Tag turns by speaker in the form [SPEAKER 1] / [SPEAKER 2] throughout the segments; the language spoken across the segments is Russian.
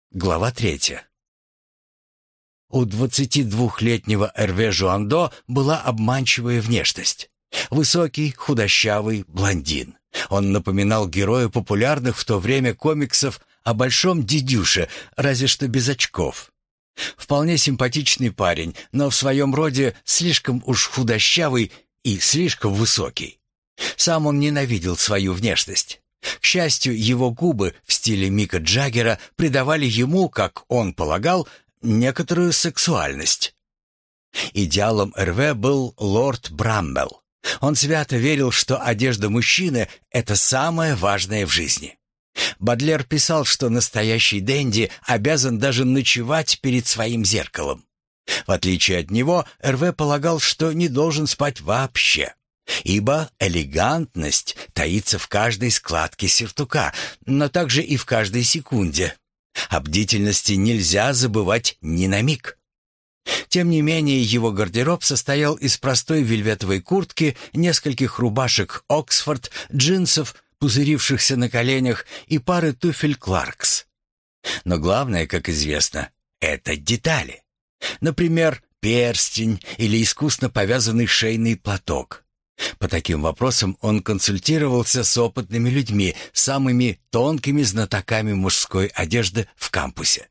[SPEAKER 1] Глава 3. У 22-летнего Эрве Жуандо была обманчивая внешность. Высокий, худощавый блондин. Он напоминал героя популярных в то время комиксов о Большом Дедюше, разве что без очков. Вполне симпатичный парень, но в своем роде слишком уж худощавый и слишком высокий. Сам он ненавидел свою внешность. К счастью, его губы в стиле Мика Джаггера придавали ему, как он полагал, некоторую сексуальность. Идеалом Эрве был лорд Брамбелл. Он свято верил, что одежда мужчины — это самое важное в жизни. Бодлер писал, что настоящий денди обязан даже ночевать перед своим зеркалом. В отличие от него, Эрве полагал, что не должен спать вообще. Ибо элегантность таится в каждой складке сюртука, но также и в каждой секунде. О бдительности нельзя забывать ни на миг. Тем не менее, его гардероб состоял из простой вельветовой куртки, нескольких рубашек «Оксфорд», джинсов, пузырившихся на коленях, и пары туфель «Кларкс». Но главное, как известно, это детали. Например, перстень или искусно повязанный шейный платок. По таким вопросам он консультировался с опытными людьми, самыми тонкими знатоками мужской одежды в кампусе.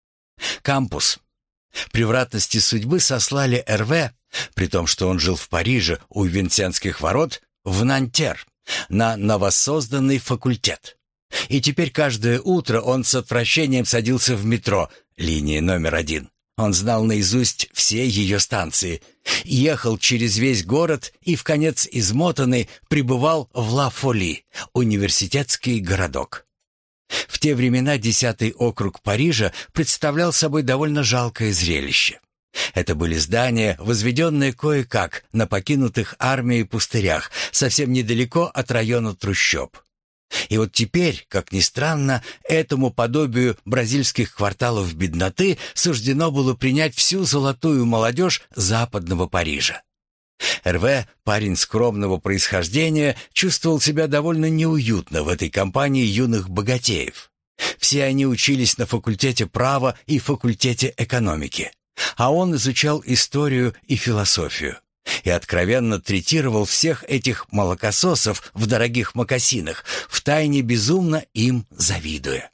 [SPEAKER 1] Кампус. Превратности судьбы сослали Эрве, при том, что он жил в Париже у Винсентских ворот, в Нантер, на новосозданный факультет. И теперь каждое утро он с отвращением садился в метро, линии номер 1. Он знал наизусть все ее станции, ехал через весь город и, вконец измотанный, прибывал в Ла-Фоли, университетский городок. В те времена 10-й округ Парижа представлял собой довольно жалкое зрелище. Это были здания, возведенные кое-как на покинутых армией пустырях, совсем недалеко от района трущоб. И вот теперь, как ни странно, этому подобию бразильских кварталов бедноты суждено было принять всю золотую молодежь западного Парижа. Эрве, парень скромного происхождения, чувствовал себя довольно неуютно в этой компании юных богатеев. Все они учились на факультете права и факультете экономики, а он изучал историю и философию. И откровенно третировал всех этих молокососов в дорогих мокасинах, втайне безумно им завидуя.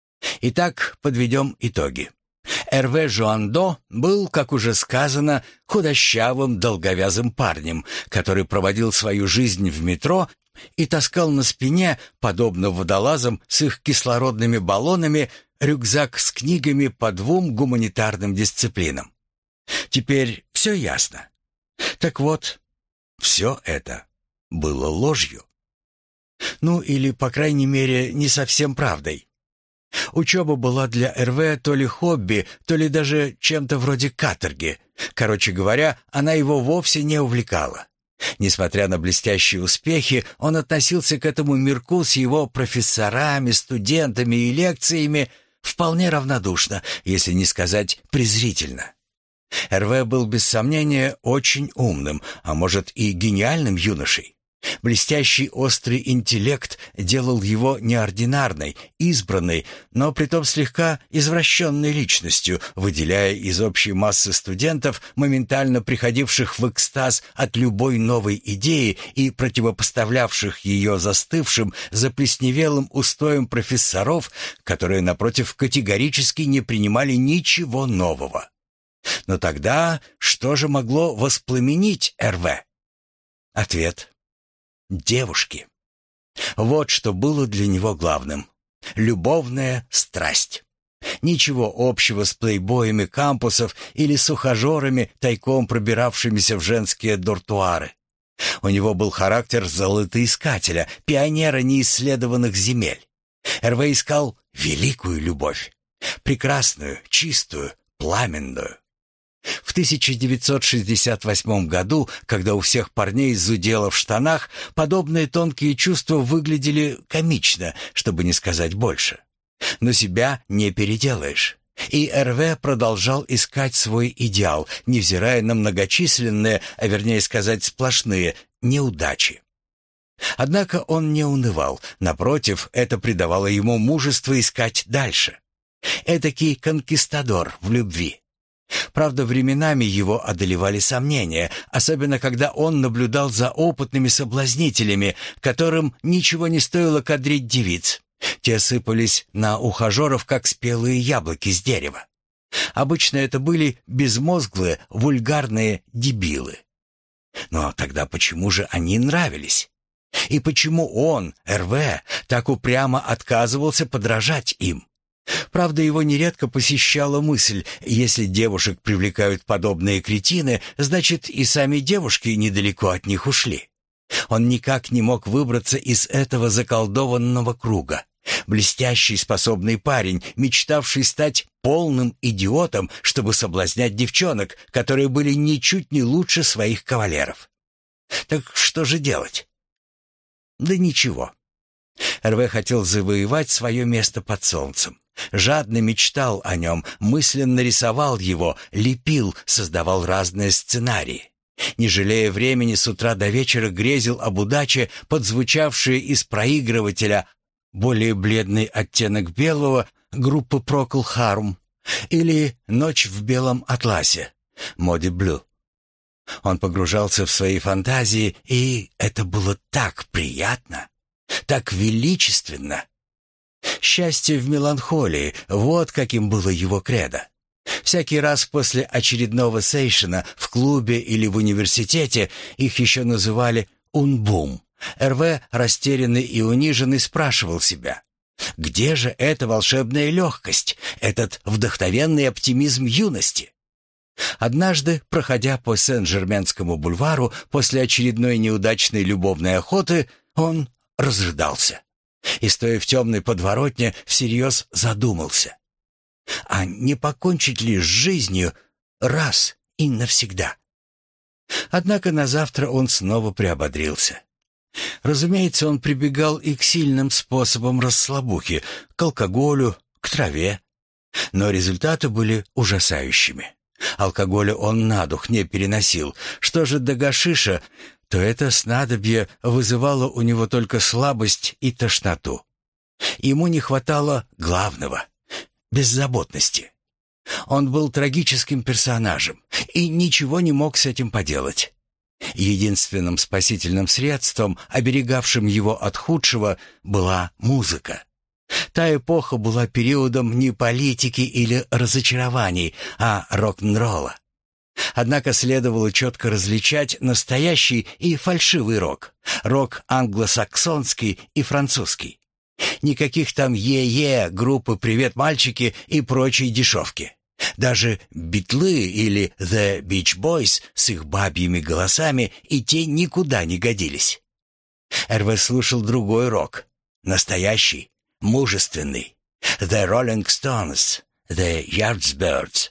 [SPEAKER 1] Итак, подведем итоги. Эрве Жуандо был, как уже сказано, худощавым, долговязым парнем, который проводил свою жизнь в метро и таскал на спине, подобно водолазам с их кислородными баллонами, рюкзак с книгами по 2 гуманитарным дисциплинам. Теперь все ясно. Так вот, все это было ложью. Ну, или, по крайней мере, не совсем правдой. Учеба была для Эрве то ли хобби, то ли даже чем-то вроде каторги. Короче говоря, она его вовсе не увлекала. Несмотря на блестящие успехи, он относился к этому мирку с его профессорами, студентами и лекциями вполне равнодушно, если не сказать презрительно. Эрве был без сомнения очень умным, а может и гениальным юношей. Блестящий острый интеллект делал его неординарной, избранной, но притом слегка извращенной личностью, выделяя из общей массы студентов, моментально приходивших в экстаз от любой новой идеи и противопоставлявших ее застывшим, заплесневелым устоям профессоров, которые, напротив, категорически не принимали ничего нового. Но тогда что же могло воспламенить Эрве? Ответ — девушки. Вот что было для него главным. Любовная страсть. Ничего общего с плейбоями кампусов или с ухажерами, тайком пробиравшимися в женские дортуары. У него был характер золотоискателя, пионера неисследованных земель. Эрве искал великую любовь. Прекрасную, чистую, пламенную. В 1968 году, когда у всех парней зудело в штанах, подобные тонкие чувства выглядели комично, чтобы не сказать больше. Но себя не переделаешь. И Эрве продолжал искать свой идеал, невзирая на многочисленные, а вернее сказать сплошные, неудачи. Однако он не унывал, напротив, это придавало ему мужество искать дальше. Эдакий конкистадор в любви. Правда, временами его одолевали сомнения, особенно когда он наблюдал за опытными соблазнителями, которым ничего не стоило кадрить девиц. Те сыпались на ухажеров, как спелые яблоки с дерева. Обычно это были безмозглые, вульгарные дебилы. Но тогда почему же они нравились? И почему он, РВ, так упрямо отказывался подражать им? Правда, его нередко посещала мысль: если девушек привлекают подобные кретины, значит, и сами девушки недалеко от них ушли. Он никак не мог выбраться из этого заколдованного круга. Блестящий, способный парень, мечтавший стать полным идиотом, чтобы соблазнять девчонок, которые были ничуть не лучше своих кавалеров. Так что же делать? Да ничего. РВ хотел завоевать свое место под солнцем. Жадно мечтал о нем, мысленно рисовал его, лепил, создавал разные сценарии. Не жалея времени, с утра до вечера грезил об удаче, подзвучавшие из проигрывателя более бледный оттенок белого группы Procol Harum или «Ночь в белом атласе» Moody Blue. Он погружался в свои фантазии, и это было так приятно, так величественно. Счастье в меланхолии — вот каким было его кредо. Всякий раз после очередного сейшена в клубе или в университете, их еще называли «унбум», РВ, растерянный и униженный, спрашивал себя: где же эта волшебная легкость, этот вдохновенный оптимизм юности? Однажды, проходя по Сен-Жерменскому бульвару после очередной неудачной любовной охоты, он разрыдался и, стоя в темной подворотне, всерьез задумался: а не покончить ли с жизнью раз и навсегда? Однако на завтра он снова приободрился. Разумеется, он прибегал и к сильным способам расслабухи, к алкоголю, к траве. Но результаты были ужасающими. Алкоголя он на дух не переносил. Что же до гашиша, то это снадобье вызывало у него только слабость и тошноту. Ему не хватало главного — беззаботности. Он был трагическим персонажем и ничего не мог с этим поделать. Единственным спасительным средством, оберегавшим его от худшего, была музыка. Та эпоха была периодом не политики или разочарований, а рок-н-ролла. Однако следовало четко различать настоящий и фальшивый рок, рок англосаксонский и французский. Никаких там «Е-Е», группы «Привет, мальчики» и прочей дешевки. Даже «Битлы» или «The Beach Boys» с их бабьими голосами и те никуда не годились. РВ слушал другой рок, настоящий, мужественный. «The Rolling Stones», «The Yardbirds».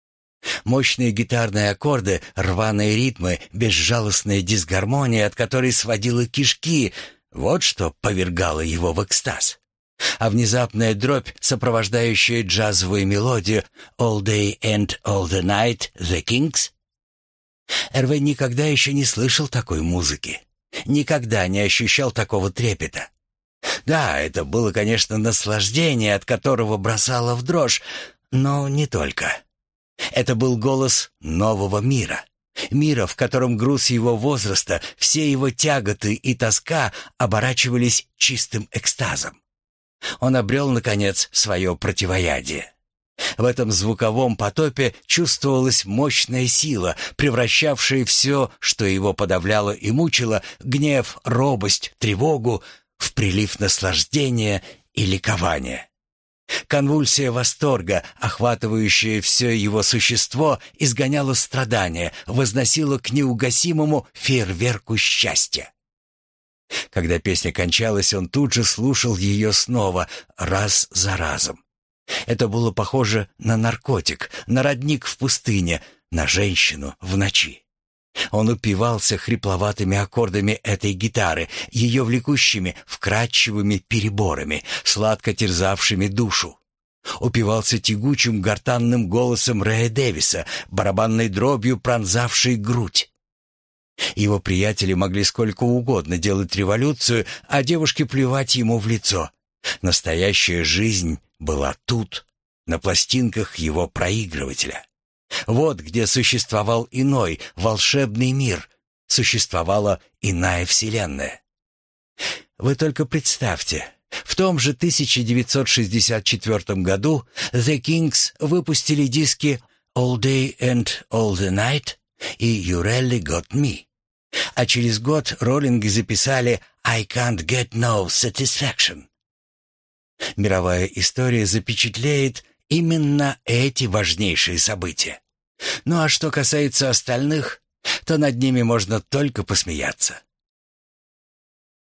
[SPEAKER 1] Мощные гитарные аккорды, рваные ритмы, безжалостная дисгармония, от которой сводила кишки — вот что повергало его в экстаз. А внезапная дробь, сопровождающая джазовую мелодию «All Day and All the Night» The Kings. РВ никогда еще не слышал такой музыки, никогда не ощущал такого трепета. Да, это было, конечно, наслаждение, от которого бросало в дрожь, но не только. Это был голос нового мира. Мира, в котором груз его возраста, все его тяготы и тоска оборачивались чистым экстазом. Он обрел, наконец, свое противоядие. В этом звуковом потопе чувствовалась мощная сила, превращавшая все, что его подавляло и мучило, гнев, робость, тревогу, в прилив наслаждения и ликования. Конвульсия восторга, охватывающая все его существо, изгоняла страдания, возносила к неугасимому фейерверку счастья. Когда песня кончалась, он тут же слушал ее снова, раз за разом. Это было похоже на наркотик, на родник в пустыне, на женщину в ночи. Он упивался хрипловатыми аккордами этой гитары, ее влекущими, вкрадчивыми переборами, сладко терзавшими душу. Упивался тягучим гортанным голосом Рэя Дэвиса, барабанной дробью пронзавшей грудь. Его приятели могли сколько угодно делать революцию, а девушки плевать ему в лицо. Настоящая жизнь была тут, на пластинках его проигрывателя. Вот где существовал иной, волшебный мир, существовала иная вселенная. Вы только представьте, в том же 1964 году The Kings выпустили диски «All Day and All the Night» и «You Really Got Me». А через год роллинги записали «I Can't Get No Satisfaction». Мировая история запечатлеет именно эти важнейшие события. Ну а что касается остальных, то над ними можно только посмеяться.